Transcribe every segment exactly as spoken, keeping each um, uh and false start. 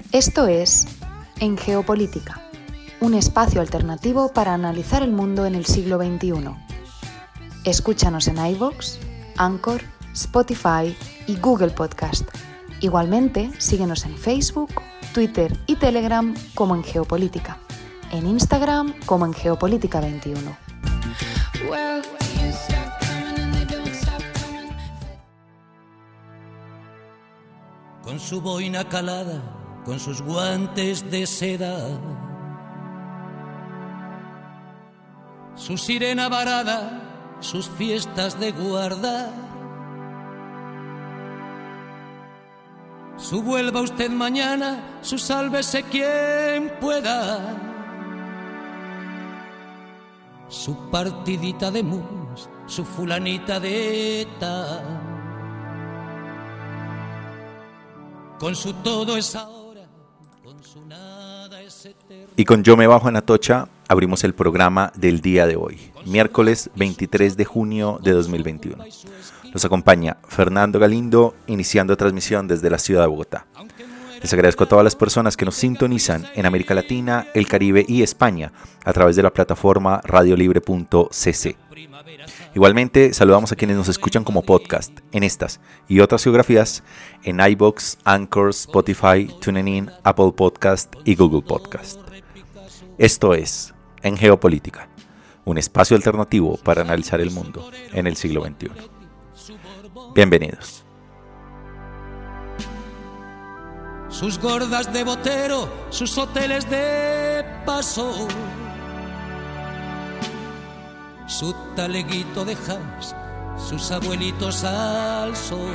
Esto es En Geopolítica, un espacio alternativo para analizar el mundo en el siglo veintiuno. Escúchanos en iVoox, Anchor, Spotify y Google Podcast. Igualmente, síguenos en Facebook, Twitter y Telegram como En Geopolítica, en Instagram como En Geopolítica veintiuno. Con su boina calada, con sus guantes de seda, su sirena varada, sus fiestas de guardar. Su vuelva usted mañana, su sálvese quien pueda. Su partidita de mus, su fulanita de eta. Con su todo es ahora, con su nada es eterno. Y con Yo Me Bajo en Atocha abrimos el programa del día de hoy, miércoles veintitrés de junio de dos mil veintiuno. Nos acompaña Fernando Galindo, iniciando transmisión desde la ciudad de Bogotá. Les agradezco a todas las personas que nos sintonizan en América Latina, el Caribe y España a través de la plataforma radiolibre punto c c. Igualmente, saludamos a quienes nos escuchan como podcast en estas y otras geografías en iVoox, Anchor, Spotify, TuneIn, Apple Podcast y Google Podcast. Esto es En Geopolítica, un espacio alternativo para analizar el mundo en el siglo veintiuno. Bienvenidos. Sus gordas de botero, sus hoteles de paso, su taleguito de jazz, sus abuelitos al sol,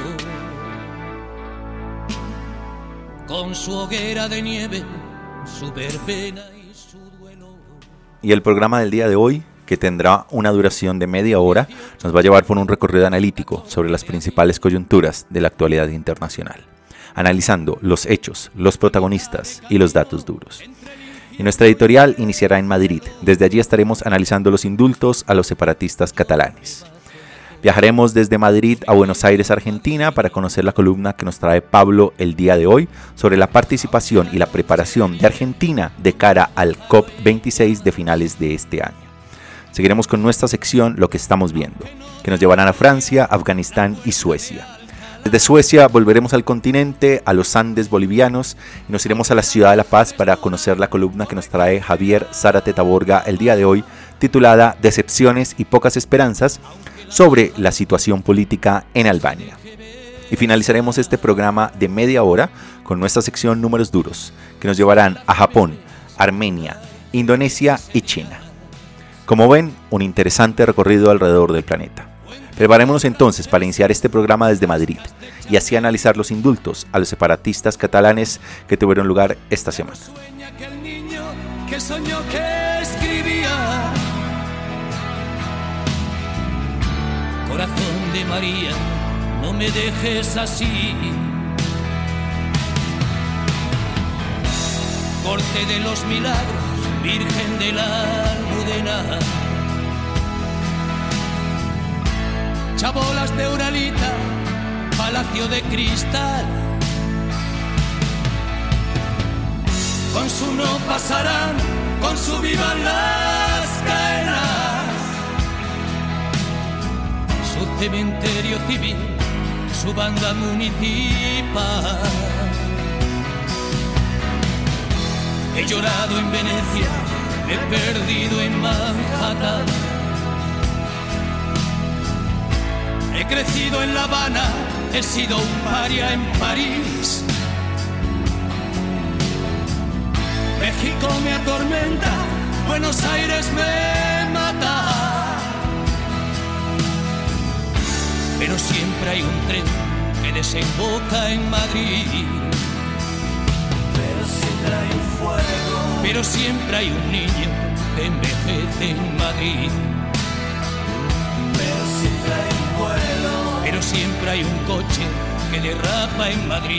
con su hoguera de nieve, su verbena y su duelo. Y el programa del día de hoy, que tendrá una duración de media hora, nos va a llevar por un recorrido analítico sobre las principales coyunturas de la actualidad internacional, analizando los hechos, los protagonistas y los datos duros. Y nuestra editorial iniciará en Madrid. Desde allí estaremos analizando los indultos a los separatistas catalanes. Viajaremos desde Madrid a Buenos Aires, Argentina, para conocer la columna que nos trae Pablo el día de hoy sobre la participación y la preparación de Argentina de cara al COP veintiséis de finales de este año. Seguiremos con nuestra sección Lo que estamos viendo, que nos llevarán a Francia, Afganistán y Suecia. Desde Suecia volveremos al continente, a los Andes bolivianos, y nos iremos a la ciudad de La Paz para conocer la columna que nos trae Javier Zárate Taborga el día de hoy, titulada Decepciones y pocas esperanzas, sobre la situación política en Albania. Y finalizaremos este programa de media hora con nuestra sección Números Duros, que nos llevarán a Japón, Armenia, Indonesia y China. Como ven, un interesante recorrido alrededor del planeta. Preparémonos entonces para iniciar este programa desde Madrid y así analizar los indultos a los separatistas catalanes que tuvieron lugar esta semana. Sueña que el niño que soñó que escribía. Corazón de María, no me dejes así. Corte de los milagros, Virgen de la Almudena. Chabolas de Uralita, Palacio de Cristal. Con su no pasarán, con su vivan las caenas. Su cementerio civil, su banda municipal. He llorado en Venecia, he perdido en Manhattan. He crecido en La Habana, he sido un paria en París. México me atormenta, Buenos Aires me mata. Pero siempre hay un tren que desemboca en Madrid. Pero siempre hay un fuego. Pero siempre hay un niño que envejece en Madrid. Pero siempre hay un vuelo. Pero siempre hay un coche que derrapa en Madrid.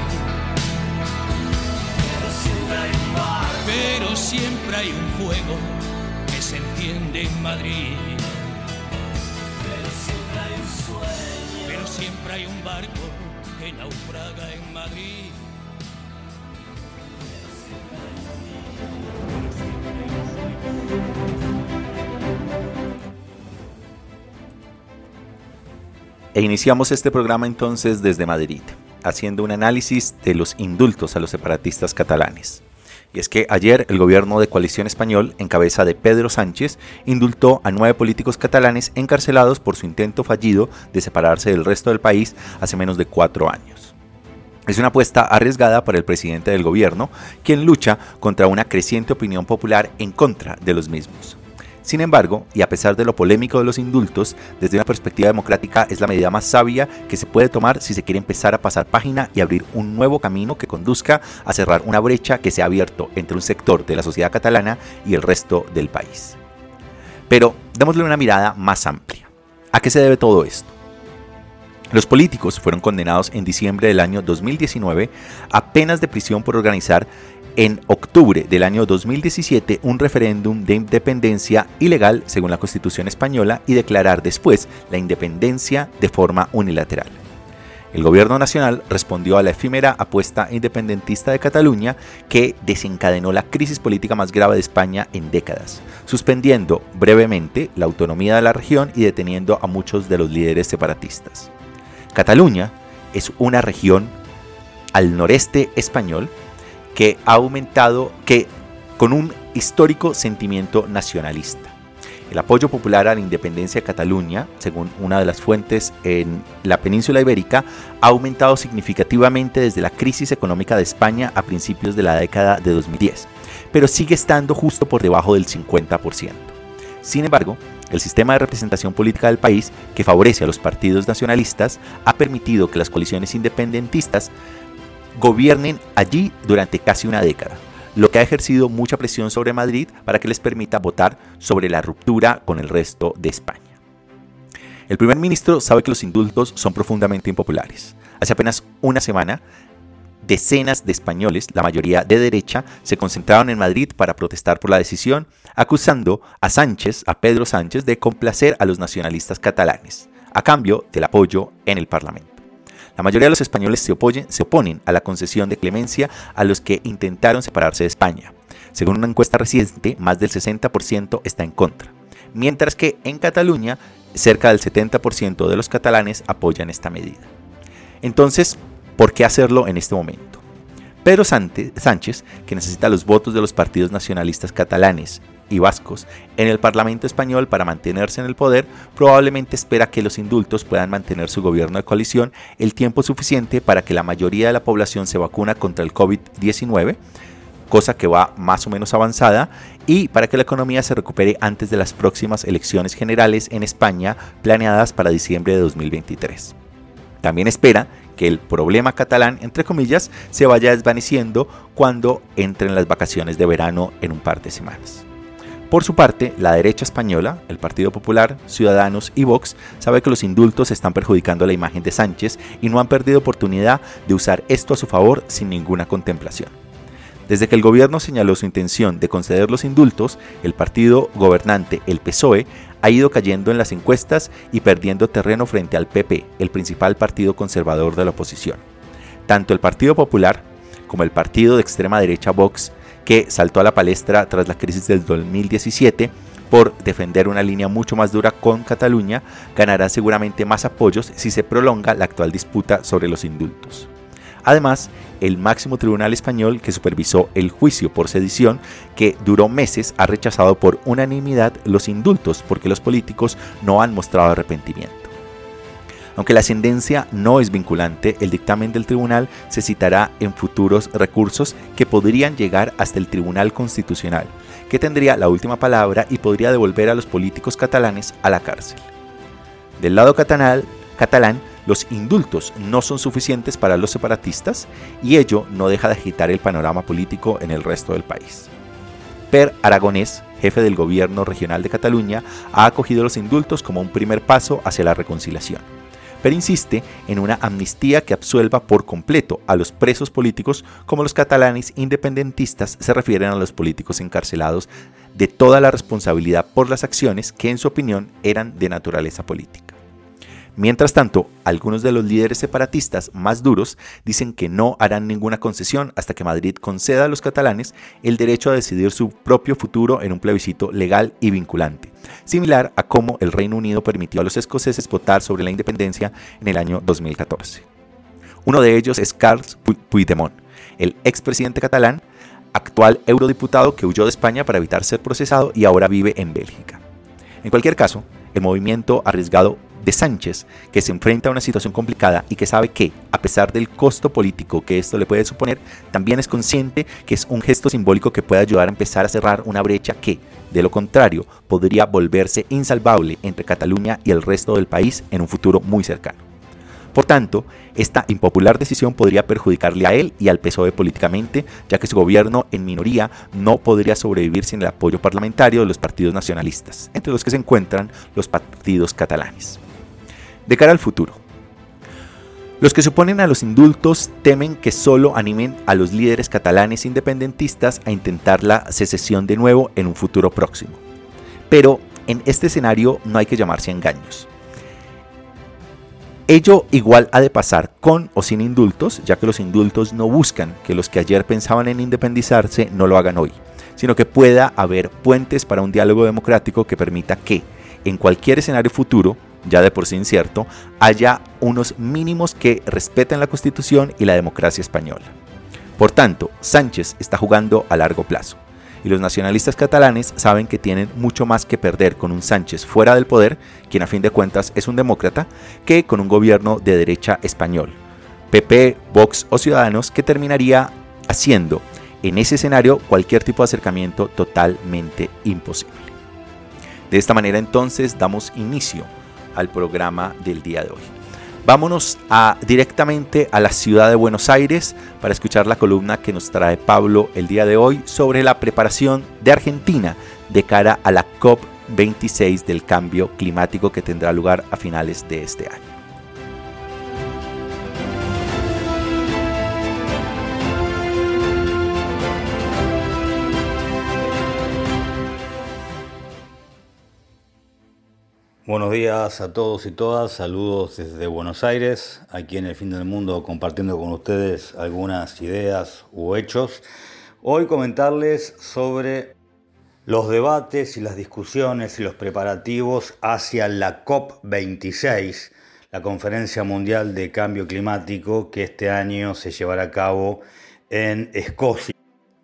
Pero siempre hay un barco. Pero siempre hay un fuego que se enciende en Madrid. Pero siempre hay un sueño. Pero siempre hay un barco que naufraga en Madrid. E iniciamos este programa entonces desde Madrid, haciendo un análisis de los indultos a los separatistas catalanes. Y es que ayer el gobierno de coalición español, en cabeza de Pedro Sánchez, indultó a nueve políticos catalanes encarcelados por su intento fallido de separarse del resto del país hace menos de cuatro años. Es una apuesta arriesgada para el presidente del gobierno, quien lucha contra una creciente opinión popular en contra de los mismos. Sin embargo, y a pesar de lo polémico de los indultos, desde una perspectiva democrática es la medida más sabia que se puede tomar si se quiere empezar a pasar página y abrir un nuevo camino que conduzca a cerrar una brecha que se ha abierto entre un sector de la sociedad catalana y el resto del país. Pero démosle una mirada más amplia. ¿A qué se debe todo esto? Los políticos fueron condenados en diciembre del año dos mil diecinueve a penas de prisión por organizar en octubre del año dos mil diecisiete un referéndum de independencia ilegal según la Constitución española y declarar después la independencia de forma unilateral. El gobierno nacional respondió a la efímera apuesta independentista de Cataluña que desencadenó la crisis política más grave de España en décadas, suspendiendo brevemente la autonomía de la región y deteniendo a muchos de los líderes separatistas. Cataluña es una región al noreste español que ha aumentado, que con un histórico sentimiento nacionalista. El apoyo popular a la independencia de Cataluña, según una de las fuentes en la península ibérica, ha aumentado significativamente desde la crisis económica de España a principios de la década de dos mil diez, pero sigue estando justo por debajo del cincuenta por ciento. Sin embargo, el sistema de representación política del país, que favorece a los partidos nacionalistas, ha permitido que las coaliciones independentistas gobiernen allí durante casi una década, lo que ha ejercido mucha presión sobre Madrid para que les permita votar sobre la ruptura con el resto de España. El primer ministro sabe que los indultos son profundamente impopulares. Hace apenas una semana, decenas de españoles, la mayoría de derecha, se concentraron en Madrid para protestar por la decisión, acusando a Sánchez, a Pedro Sánchez, de complacer a los nacionalistas catalanes, a cambio del apoyo en el Parlamento. La mayoría de los españoles se, opoyen, se oponen a la concesión de clemencia a los que intentaron separarse de España. Según una encuesta reciente, más del sesenta por ciento está en contra, mientras que en Cataluña cerca del setenta por ciento de los catalanes apoyan esta medida. Entonces, ¿por qué hacerlo en este momento? Pedro Sánchez, que necesita los votos de los partidos nacionalistas catalanes y vascos en el Parlamento español para mantenerse en el poder, probablemente espera que los indultos puedan mantener su gobierno de coalición el tiempo suficiente para que la mayoría de la población se vacune contra el COVID diecinueve, cosa que va más o menos avanzada, y para que la economía se recupere antes de las próximas elecciones generales en España planeadas para diciembre de dos mil veintitrés. También espera que el problema catalán, entre comillas, se vaya desvaneciendo cuando entren las vacaciones de verano en un par de semanas. Por su parte, la derecha española, el Partido Popular, Ciudadanos y Vox, sabe que los indultos están perjudicando la imagen de Sánchez y no han perdido oportunidad de usar esto a su favor sin ninguna contemplación. Desde que el gobierno señaló su intención de conceder los indultos, el partido gobernante, el P S O E, ha ido cayendo en las encuestas y perdiendo terreno frente al P P, el principal partido conservador de la oposición. Tanto el Partido Popular como el partido de extrema derecha Vox, que saltó a la palestra tras la crisis del dos mil diecisiete por defender una línea mucho más dura con Cataluña, ganará seguramente más apoyos si se prolonga la actual disputa sobre los indultos. Además, el máximo tribunal español que supervisó el juicio por sedición, que duró meses, ha rechazado por unanimidad los indultos porque los políticos no han mostrado arrepentimiento. Aunque la sentencia no es vinculante, el dictamen del tribunal se citará en futuros recursos que podrían llegar hasta el Tribunal Constitucional, que tendría la última palabra y podría devolver a los políticos catalanes a la cárcel. Del lado catalán, catalán los indultos no son suficientes para los separatistas y ello no deja de agitar el panorama político en el resto del país. Per Aragonés, jefe del gobierno regional de Cataluña, ha acogido los indultos como un primer paso hacia la reconciliación, pero insiste en una amnistía que absuelva por completo a los presos políticos, como los catalanes independentistas se refieren a los políticos encarcelados, de toda la responsabilidad por las acciones que en su opinión eran de naturaleza política. Mientras tanto, algunos de los líderes separatistas más duros dicen que no harán ninguna concesión hasta que Madrid conceda a los catalanes el derecho a decidir su propio futuro en un plebiscito legal y vinculante, similar a cómo el Reino Unido permitió a los escoceses votar sobre la independencia en el año dos mil catorce. Uno de ellos es Carles Puigdemont, el expresidente catalán, actual eurodiputado que huyó de España para evitar ser procesado y ahora vive en Bélgica. En cualquier caso, el movimiento arriesgado de Sánchez, que se enfrenta a una situación complicada y que sabe que, a pesar del costo político que esto le puede suponer, también es consciente que es un gesto simbólico que puede ayudar a empezar a cerrar una brecha que, de lo contrario, podría volverse insalvable entre Cataluña y el resto del país en un futuro muy cercano. Por tanto, esta impopular decisión podría perjudicarle a él y al P S O E políticamente, ya que su gobierno en minoría no podría sobrevivir sin el apoyo parlamentario de los partidos nacionalistas, entre los que se encuentran los partidos catalanes. De cara al futuro, los que se oponen a los indultos temen que solo animen a los líderes catalanes independentistas a intentar la secesión de nuevo en un futuro próximo. Pero en este escenario no hay que llamarse a engaños. Ello igual ha de pasar con o sin indultos, ya que los indultos no buscan que los que ayer pensaban en independizarse no lo hagan hoy, sino que pueda haber puentes para un diálogo democrático que permita que, en cualquier escenario futuro, ya de por sí incierto, haya unos mínimos que respeten la Constitución y la democracia española. Por tanto, Sánchez está jugando a largo plazo, y los nacionalistas catalanes saben que tienen mucho más que perder con un Sánchez fuera del poder, quien a fin de cuentas es un demócrata, que con un gobierno de derecha español, P P, Vox o Ciudadanos, que terminaría haciendo en ese escenario cualquier tipo de acercamiento totalmente imposible. De esta manera entonces damos inicio al programa del día de hoy. Vámonos a, directamente a la ciudad de Buenos Aires para escuchar la columna que nos trae Pablo el día de hoy sobre la preparación de Argentina de cara a la COP veintiséis del cambio climático que tendrá lugar a finales de este año. Buenos días a todos y todas, saludos desde Buenos Aires, aquí en el fin del mundo compartiendo con ustedes algunas ideas u hechos. Hoy comentarles sobre los debates y las discusiones y los preparativos hacia la COP veintiséis, la Conferencia Mundial de Cambio Climático que este año se llevará a cabo en Escocia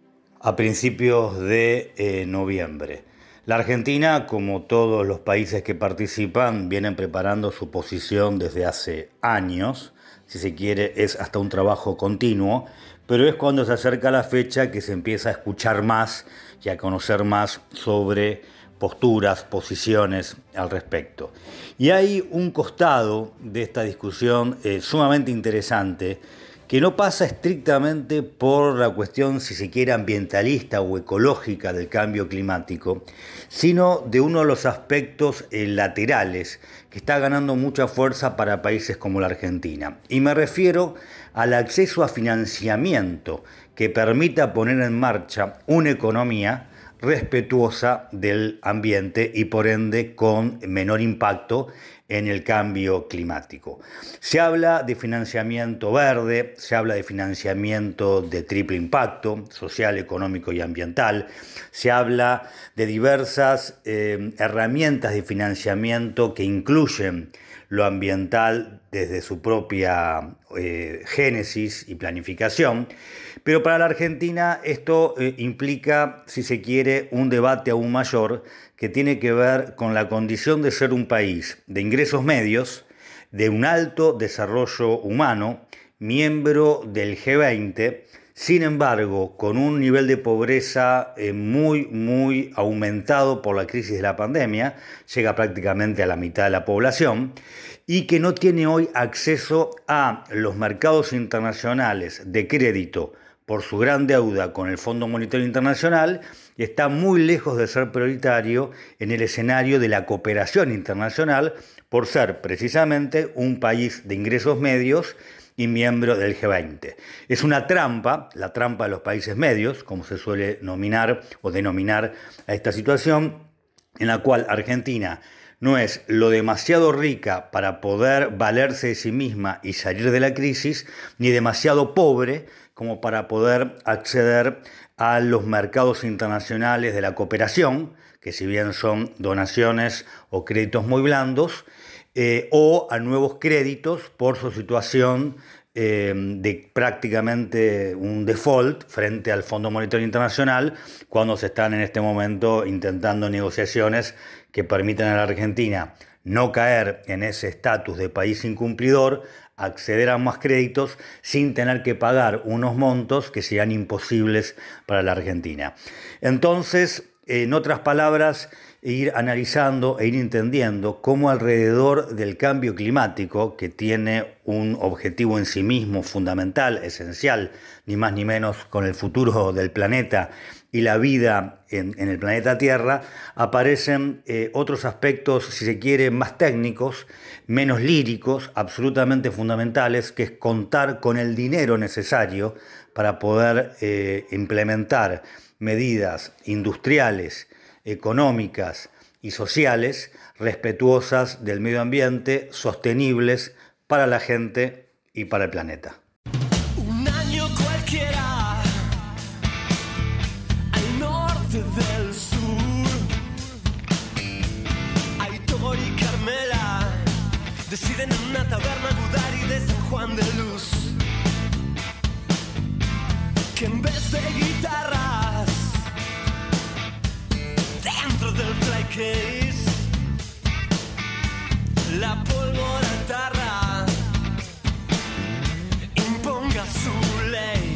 a principios de eh, noviembre. La Argentina, como todos los países que participan, vienen preparando su posición desde hace años. Si se quiere, es hasta un trabajo continuo, pero es cuando se acerca la fecha que se empieza a escuchar más y a conocer más sobre posturas, posiciones al respecto. Y hay un costado de esta discusión eh, sumamente interesante, que no pasa estrictamente por la cuestión, si se quiere, ambientalista o ecológica del cambio climático, sino de uno de los aspectos eh, laterales que está ganando mucha fuerza para países como la Argentina. Y me refiero al acceso a financiamiento que permita poner en marcha una economía respetuosa del ambiente y por ende con menor impacto en el cambio climático. Se habla de financiamiento verde, se habla de financiamiento de triple impacto, social, económico y ambiental, se habla de diversas eh, herramientas de financiamiento que incluyen lo ambiental desde su propia eh, génesis y planificación, pero para la Argentina esto eh, implica, si se quiere, un debate aún mayor que tiene que ver con la condición de ser un país de ingresos medios, de un alto desarrollo humano, miembro del G veinte, sin embargo, con un nivel de pobreza eh, muy, muy aumentado por la crisis de la pandemia, llega prácticamente a la mitad de la población, y que no tiene hoy acceso a los mercados internacionales de crédito por su gran deuda con el Fondo Monetario Internacional, y está muy lejos de ser prioritario en el escenario de la cooperación internacional por ser precisamente un país de ingresos medios y miembro del G veinte. Es una trampa, la trampa de los países medios, como se suele nominar o denominar a esta situación, en la cual Argentina no es lo demasiado rica para poder valerse de sí misma y salir de la crisis, ni demasiado pobre como para poder acceder a los mercados internacionales de la cooperación, que si bien son donaciones o créditos muy blandos, eh, o a nuevos créditos por su situación eh, de prácticamente un default frente al Fondo Monetario Internacional, cuando se están en este momento intentando negociaciones que permitan a la Argentina no caer en ese estatus de país incumplidor, acceder a más créditos sin tener que pagar unos montos que sean imposibles para la Argentina. Entonces, en otras palabras, ir analizando e ir entendiendo cómo alrededor del cambio climático, que tiene un objetivo en sí mismo fundamental, esencial, ni más ni menos con el futuro del planeta y la vida en, en el planeta Tierra, aparecen eh, otros aspectos, si se quiere, más técnicos, menos líricos, absolutamente fundamentales, que es contar con el dinero necesario para poder eh, implementar medidas industriales, económicas y sociales respetuosas del medio ambiente, sostenibles para la gente y para el planeta. Un año cualquiera al norte del sur, Aitor y Carmela deciden en una taberna Gudari de San Juan de Luz que en vez de guitarras dentro del fly case, la pólvora tarra imponga su ley.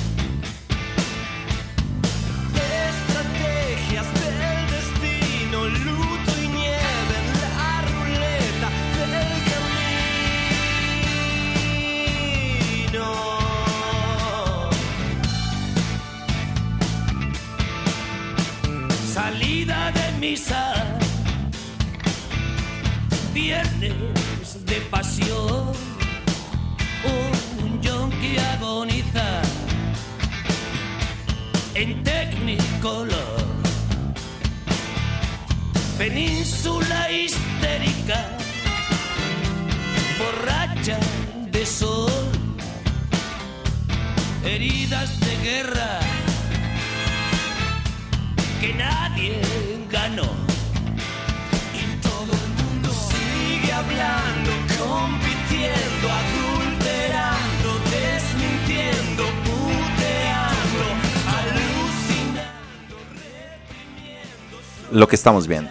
Estrategias del destino, luto y nieve en la ruleta del camino. Salida de misa, viernes de pasión, un yonki agoniza en Technicolor, península histérica, borracha de sol, heridas de guerra que nadie ganó. Y todo el mundo sigue hablando, compitiendo, adulterando, desmintiendo, puteando, alucinando, reprimiendo. Lo que estamos viendo.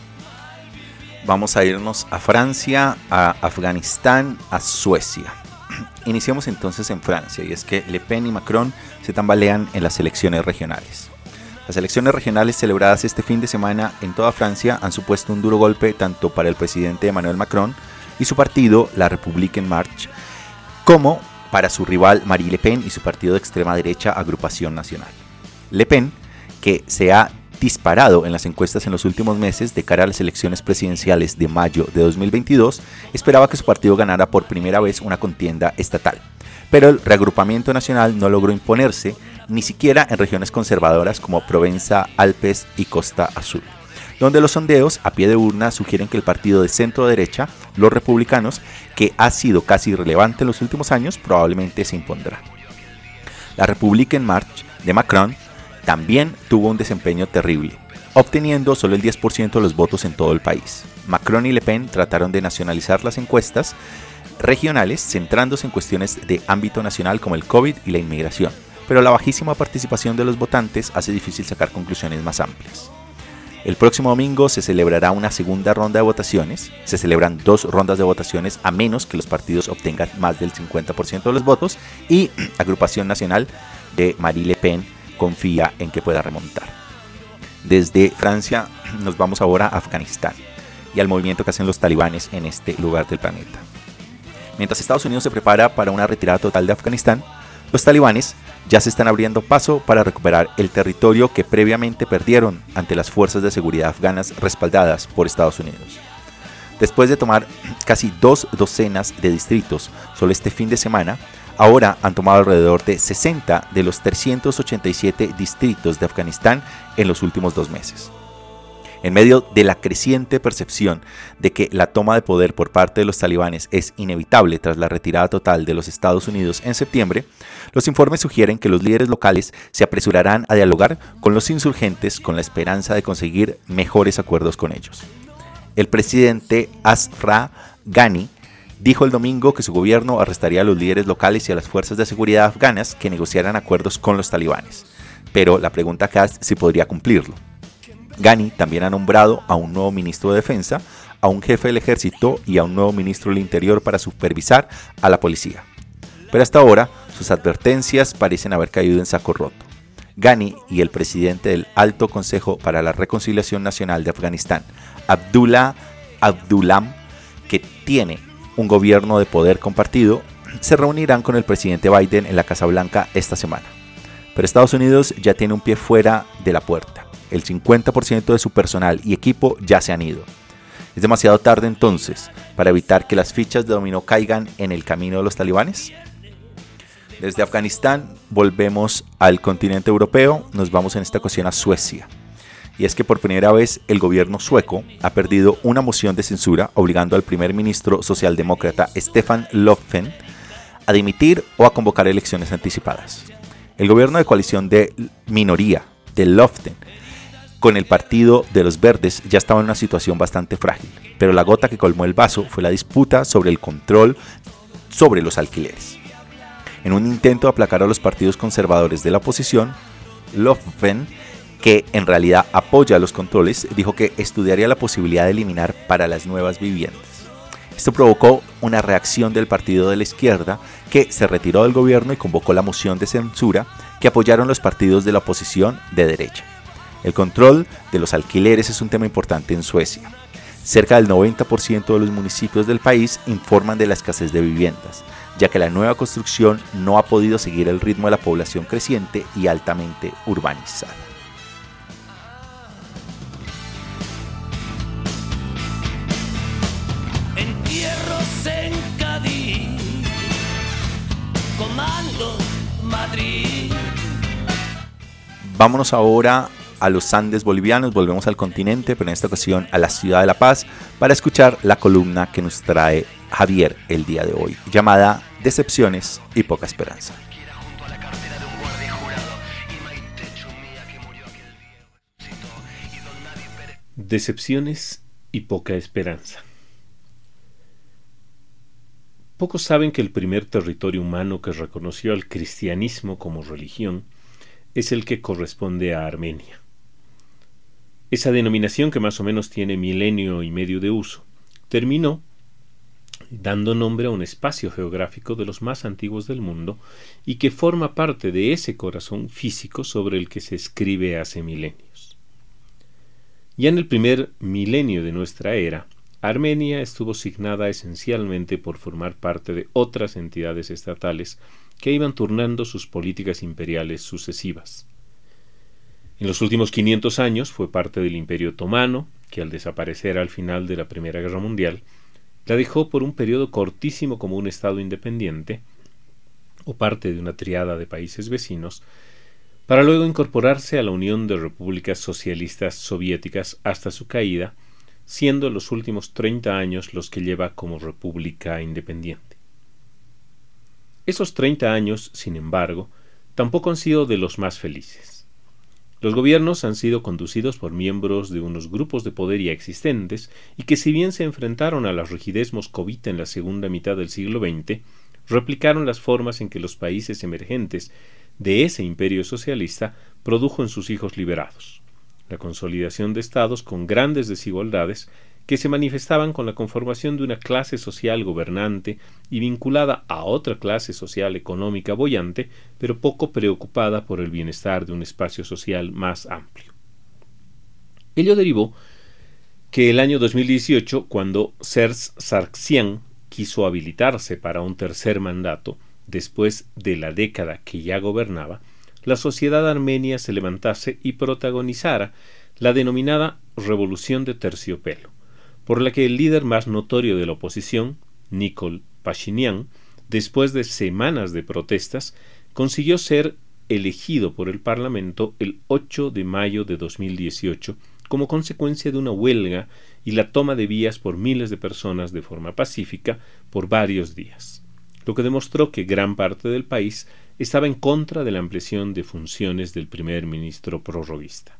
Vamos a irnos a Francia, a Afganistán, a Suecia. Iniciamos entonces en Francia, y es que Le Pen y Macron se tambalean en las elecciones regionales. Las elecciones regionales celebradas este fin de semana en toda Francia han supuesto un duro golpe tanto para el presidente Emmanuel Macron y su partido, la République en Marche, como para su rival Marine Le Pen y su partido de extrema derecha Agrupación Nacional. Le Pen, que se ha disparado en las encuestas en los últimos meses de cara a las elecciones presidenciales de mayo de dos mil veintidós, esperaba que su partido ganara por primera vez una contienda estatal. Pero el reagrupamiento nacional no logró imponerse, ni siquiera en regiones conservadoras como Provenza, Alpes y Costa Azul, donde los sondeos a pie de urna sugieren que el partido de centro derecha, los republicanos, que ha sido casi irrelevante en los últimos años, probablemente se impondrá. La République en Marche de Macron también tuvo un desempeño terrible, obteniendo solo el diez por ciento de los votos en todo el país. Macron y Le Pen trataron de nacionalizar las encuestas regionales, centrándose en cuestiones de ámbito nacional como el COVID y la inmigración, pero la bajísima participación de los votantes hace difícil sacar conclusiones más amplias. El próximo domingo se celebrará una segunda ronda de votaciones. Se celebran dos rondas de votaciones a menos que los partidos obtengan más del cincuenta por ciento de los votos, y Agrupación Nacional de Marine Le Pen confía en que pueda remontar. Desde Francia nos vamos ahora a Afganistán y al movimiento que hacen los talibanes en este lugar del planeta. Mientras Estados Unidos se prepara para una retirada total de Afganistán, los talibanes ya se están abriendo paso para recuperar el territorio que previamente perdieron ante las fuerzas de seguridad afganas respaldadas por Estados Unidos. Después de tomar casi dos docenas de distritos solo este fin de semana, ahora han tomado alrededor de sesenta de los trescientos ochenta y siete distritos de Afganistán en los últimos dos meses. En medio de la creciente percepción de que la toma de poder por parte de los talibanes es inevitable tras la retirada total de los Estados Unidos en septiembre, los informes sugieren que los líderes locales se apresurarán a dialogar con los insurgentes con la esperanza de conseguir mejores acuerdos con ellos. El presidente Ashraf Ghani dijo el domingo que su gobierno arrestaría a los líderes locales y a las fuerzas de seguridad afganas que negociaran acuerdos con los talibanes, pero la pregunta acá es si podría cumplirlo. Ghani también ha nombrado a un nuevo ministro de Defensa, a un jefe del ejército y a un nuevo ministro del Interior para supervisar a la policía. Pero hasta ahora, sus advertencias parecen haber caído en saco roto. Ghani y el presidente del Alto Consejo para la Reconciliación Nacional de Afganistán, Abdullah Abdullah, que tiene un gobierno de poder compartido, se reunirán con el presidente Biden en la Casa Blanca esta semana. Pero Estados Unidos ya tiene un pie fuera de la puerta. El cincuenta por ciento de su personal y equipo ya se han ido. ¿Es demasiado tarde entonces para evitar que las fichas de dominó caigan en el camino de los talibanes? Desde Afganistán volvemos al continente europeo, nos vamos en esta ocasión a Suecia. Y es que por primera vez el gobierno sueco ha perdido una moción de censura obligando al primer ministro socialdemócrata Stefan Löfven a dimitir o a convocar elecciones anticipadas. El gobierno de coalición de minoría de Löfven con el partido de los verdes ya estaba en una situación bastante frágil, pero la gota que colmó el vaso fue la disputa sobre el control sobre los alquileres. En un intento de aplacar a los partidos conservadores de la oposición, Löfven, que en realidad apoya los controles, dijo que estudiaría la posibilidad de eliminar para las nuevas viviendas. Esto provocó una reacción del partido de la izquierda, que se retiró del gobierno y convocó la moción de censura que apoyaron los partidos de la oposición de derecha. El control de los alquileres es un tema importante en Suecia. Cerca del noventa por ciento de los municipios del país informan de la escasez de viviendas, ya que la nueva construcción no ha podido seguir el ritmo de la población creciente y altamente urbanizada. Entierros en Cádiz, Comando Madrid. Vámonos ahora a los Andes bolivianos, volvemos al continente, pero en esta ocasión a la ciudad de La Paz, para escuchar la columna que nos trae Javier el día de hoy, llamada Decepciones y Poca Esperanza. Decepciones y poca esperanza. Pocos saben que el primer territorio humano que reconoció al cristianismo como religión es el que corresponde a Armenia. Esa denominación, que más o menos tiene milenio y medio de uso, terminó dando nombre a un espacio geográfico de los más antiguos del mundo y que forma parte de ese corazón físico sobre el que se escribe hace milenios. Ya en el primer milenio de nuestra era, Armenia estuvo signada esencialmente por formar parte de otras entidades estatales que iban turnando sus políticas imperiales sucesivas. En los últimos quinientos años fue parte del Imperio Otomano, que al desaparecer al final de la Primera Guerra Mundial, la dejó por un periodo cortísimo como un estado independiente, o parte de una triada de países vecinos, para luego incorporarse a la Unión de Repúblicas Socialistas Soviéticas hasta su caída, siendo los últimos treinta años los que lleva como república independiente. Esos treinta años, sin embargo, tampoco han sido de los más felices. Los gobiernos han sido conducidos por miembros de unos grupos de poder ya existentes y que, si bien se enfrentaron a la rigidez moscovita en la segunda mitad del siglo veinte, replicaron las formas en que los países emergentes de ese imperio socialista produjo en sus hijos liberados: la consolidación de estados con grandes desigualdades que se manifestaban con la conformación de una clase social gobernante y vinculada a otra clase social económica boyante, pero poco preocupada por el bienestar de un espacio social más amplio. Ello derivó que el año dos mil dieciocho, cuando Serge Sargsyan quiso habilitarse para un tercer mandato, después de la década que ya gobernaba, la sociedad armenia se levantase y protagonizara la denominada Revolución de Terciopelo, por la que el líder más notorio de la oposición, Nikol Pashinyan, después de semanas de protestas, consiguió ser elegido por el Parlamento el ocho de mayo de dos mil dieciocho como consecuencia de una huelga y la toma de vías por miles de personas de forma pacífica por varios días, lo que demostró que gran parte del país estaba en contra de la ampliación de funciones del primer ministro prorroguista.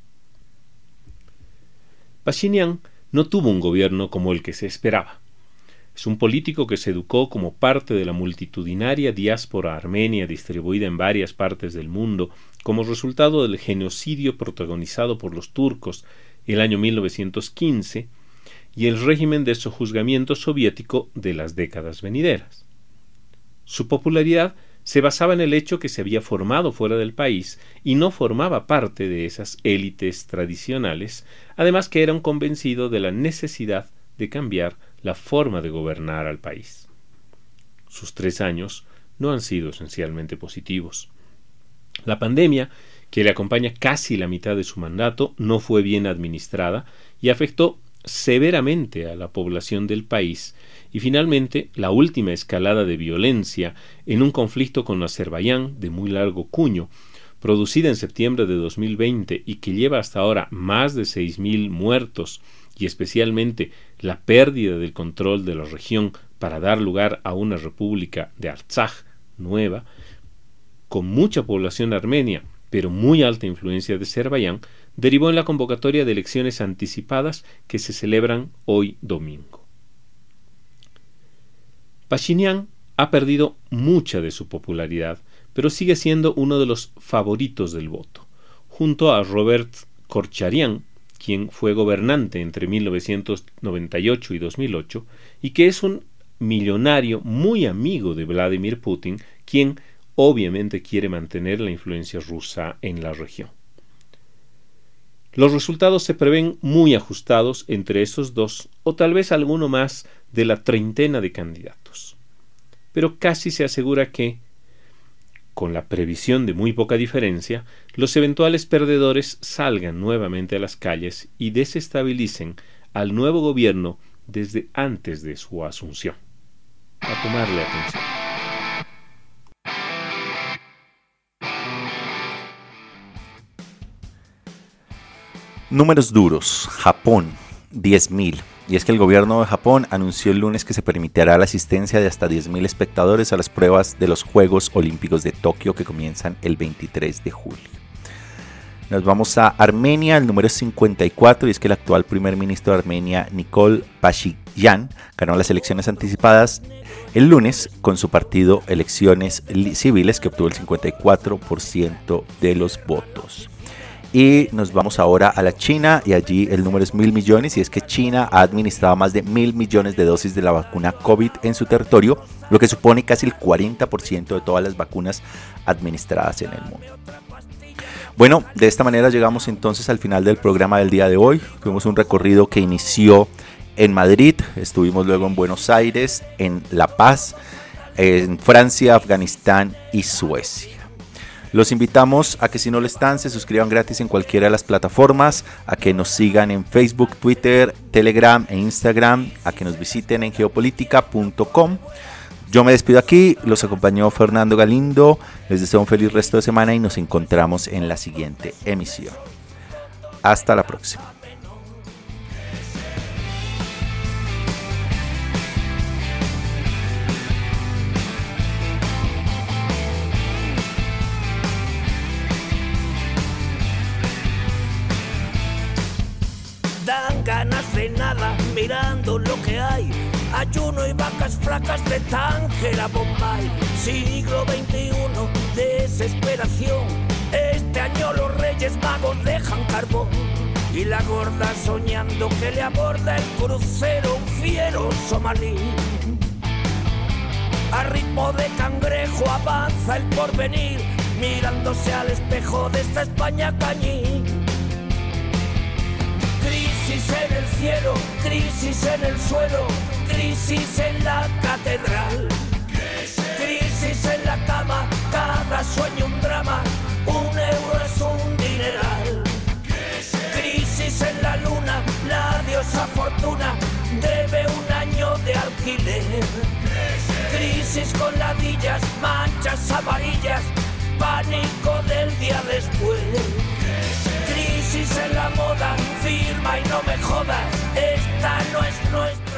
Pashinyan no tuvo un gobierno como el que se esperaba. Es un político que se educó como parte de la multitudinaria diáspora armenia distribuida en varias partes del mundo como resultado del genocidio protagonizado por los turcos el año mil novecientos quince y el régimen de sojuzgamiento soviético de las décadas venideras. Su popularidad se basaba en el hecho que se había formado fuera del país y no formaba parte de esas élites tradicionales, además que era un convencido de la necesidad de cambiar la forma de gobernar al país. Sus tres años no han sido esencialmente positivos. La pandemia, que le acompaña casi la mitad de su mandato, no fue bien administrada y afectó severamente a la población del país, y finalmente la última escalada de violencia en un conflicto con Azerbaiyán de muy largo cuño, producida en septiembre de dos mil veinte y que lleva hasta ahora más de seis mil muertos, y especialmente la pérdida del control de la región para dar lugar a una república de Artsaj nueva, con mucha población armenia, pero muy alta influencia de Azerbaiyán, derivó en la convocatoria de elecciones anticipadas que se celebran hoy domingo. Pashinyan ha perdido mucha de su popularidad, pero sigue siendo uno de los favoritos del voto, junto a Robert Korcharian, quien fue gobernante entre mil novecientos noventa y ocho y dos mil ocho, y que es un millonario muy amigo de Vladimir Putin, quien obviamente quiere mantener la influencia rusa en la región. Los resultados se prevén muy ajustados entre esos dos, o tal vez alguno más de la treintena de candidatos. Pero casi se asegura que, con la previsión de muy poca diferencia, los eventuales perdedores salgan nuevamente a las calles y desestabilicen al nuevo gobierno desde antes de su asunción. A tomarle atención. Números duros. Japón, diez mil. Y es que el gobierno de Japón anunció el lunes que se permitirá la asistencia de hasta diez mil espectadores a las pruebas de los Juegos Olímpicos de Tokio que comienzan el veintitrés de julio. Nos vamos a Armenia, el número cincuenta y cuatro, y es que el actual primer ministro de Armenia, Nikol Pashinyan, ganó las elecciones anticipadas el lunes con su partido Elecciones Civiles, que obtuvo el cincuenta y cuatro por ciento de los votos. Y nos vamos ahora a la China, y allí el número es mil millones, y es que China ha administrado más de mil millones de dosis de la vacuna COVID en su territorio, lo que supone casi el cuarenta por ciento de todas las vacunas administradas en el mundo. Bueno, de esta manera llegamos entonces al final del programa del día de hoy. Tuvimos un recorrido que inició en Madrid, estuvimos luego en Buenos Aires, en La Paz, en Francia, Afganistán y Suecia. Los invitamos a que si no lo están, se suscriban gratis en cualquiera de las plataformas, a que nos sigan en Facebook, Twitter, Telegram e Instagram, a que nos visiten en geopolítica punto com. Yo me despido aquí, los acompañó Fernando Galindo, les deseo un feliz resto de semana y nos encontramos en la siguiente emisión. Hasta la próxima. Dan ganas de nada mirando lo que hay. Ayuno y vacas flacas de Tánger a Bombay. Siglo veintiuno, desesperación. Este año los Reyes Magos dejan carbón. Y la gorda soñando que le aborda el crucero un fiero somalí. A ritmo de cangrejo avanza el porvenir, mirándose al espejo de esta España cañí. Crisis en el cielo, crisis en el suelo, crisis en la catedral. Crisis en la cama, cada sueño un drama, un euro es un dineral. Crisis en la luna, la diosa fortuna debe un año de alquiler. Crisis con ladillas, manchas amarillas, pánico del día después. Crisis crisis en la moda, firma y no me jodas, esta no es nuestra.